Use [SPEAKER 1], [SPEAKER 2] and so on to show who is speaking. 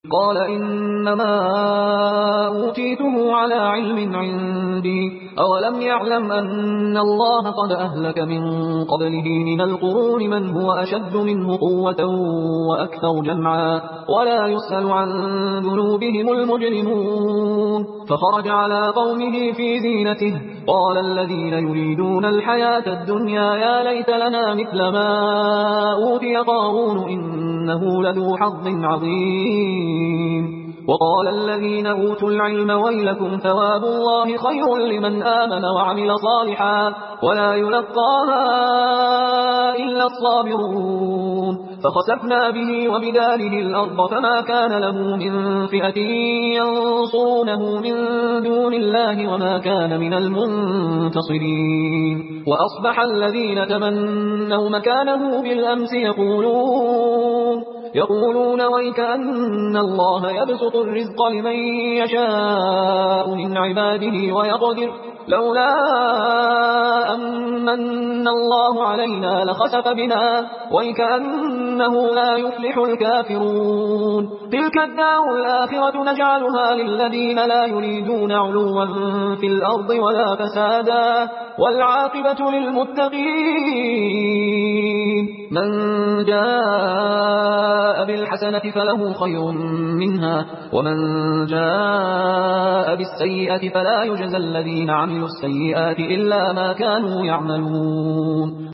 [SPEAKER 1] قال إنما أوتيته على علم عندي أولم يعلم أن الله قد أهلك من قبله من القرون من هو أشد منه قوة وأكثر جمعا ولا يسأل عن ذنوبهم المجرمون فخرج على قومه في زينته قال الذين يريدون الحياة الدنيا يا ليت لنا مثل ما أوتي قارون إنه لذو حظ عظيم وقال الذين أوتوا العلم ويلكم ثواب الله خير لمن آمن وعمل صالحا ولا يلقاها إلا الصابرون فخسفنا به وبداره الأرض فما كان له من فئة ينصرونه من دون الله وما كان من المنتصرين وأصبح الذين تمنوا مكانه بالأمس يقولون ويكأن الله يبسط الرزق لمن يشاء من عباده ويقدر لولا أمن الله علينا لخسف بنا ويكأنه لا يفلح الكافرون تلك الدار الآخرة نجعلها للذين لا يريدون علوا في الأرض ولا فسادا والعاقبة للمتقين من جاء بالحسنة فله خير منها ومن جاء بالسيئة فلا يجزى الذين عملوا السيئات إلا ما كانوا يعملون